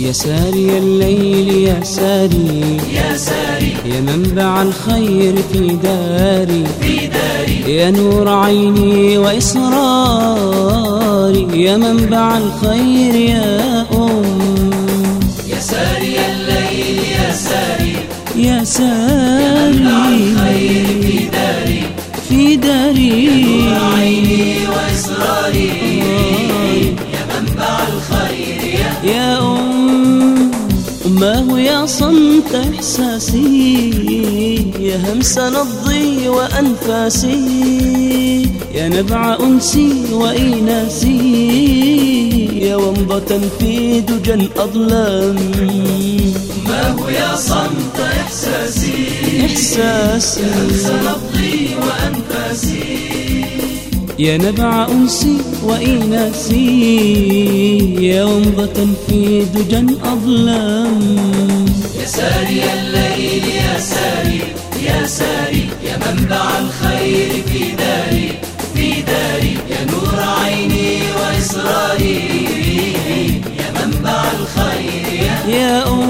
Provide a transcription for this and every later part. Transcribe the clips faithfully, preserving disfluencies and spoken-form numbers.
يا ساري الليل يا ساري يا ساري يا منبع الخير في داري في داري يا نور عيني وإصراري يا منبع الخير يا أم يا ساري الليل يا ساري يا ساري يا منبع الخير في داري في داري يا نور عيني وإصراري يا منبع الخير يا يا أم أماه يا صمت إحساسي يا همس نبضي وأنفاسي يا نبع أنسي وإيناسي يا ومضة في دجى الأظلام أماه يا صمت إحساسي إحساسي يا همس نبضي وأنفاسي يا نبع أنسي وإيناسي يا ومضة في دجى الأظلام يا ساري الليل يا ساري يا ساري يا منبع الخير في داري في داري يا نور عيني وإصراري يا منبع الخير يا يا أم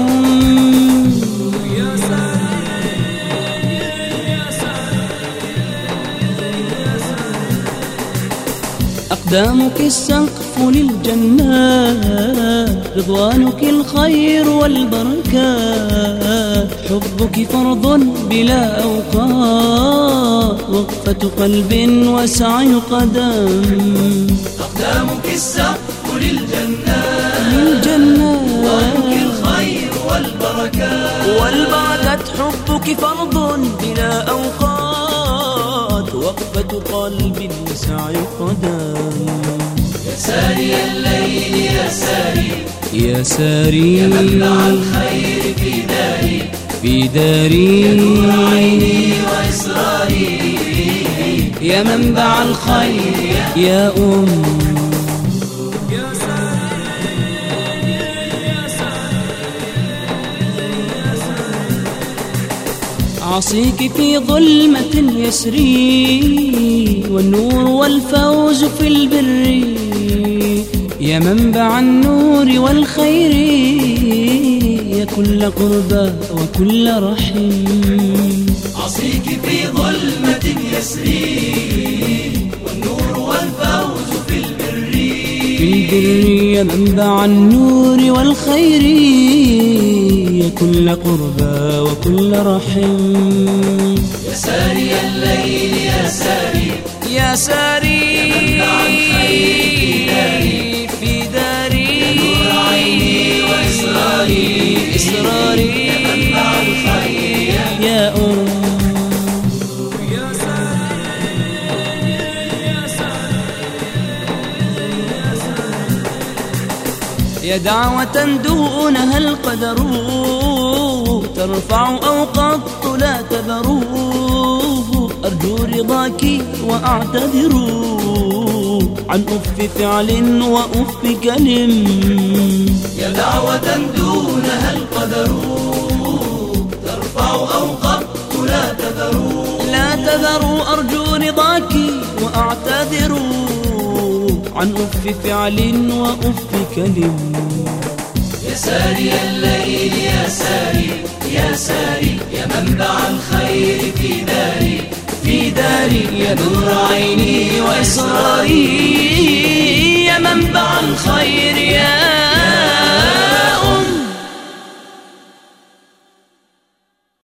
أقدامك السقف للجنات رضوانك الخير والبركات حبك فرض بلا أوقات وقفة قلب وسعي قدم أقدامك السقف للجنات للجنات رضوانك الخير والبركات والبركات حبك فرض بلا أوقات وقفة قلب وسعي قدم يا ساري الليل يا ساري يا ساري يا منبع الخير في داري في داري يا نور عيني وإصراري يا منبع الخير يا أم عصيك في ظلمة يسري والنور والفوز في البر يا منبع النور والخير يا كل قربى وكل رحم عصيك في ظلمة يسري والنور والفوز في البر في البر يا منبع النور والخير يا كل قربى وكل رحم يا ساري الليل يا ساري يا ساري يا منبع الخير في داري في داري يا نور عيني وإصراري إصراري يا منبع الخير يا أم يا دعوة دونها القدر ترفع أو قط لا تذر أرجو رضاك وأعتذر عن أف فعل وأف كلم يا دعوة دونها القدر ترفع أو قط لا تذر لا تذر أرجو رضاك وأعتذر عن أف فعل وأف كلم يا ساري الليل يا ساري يا ساري يا منبع الخير في داري في داري يا نور عيني وإصراري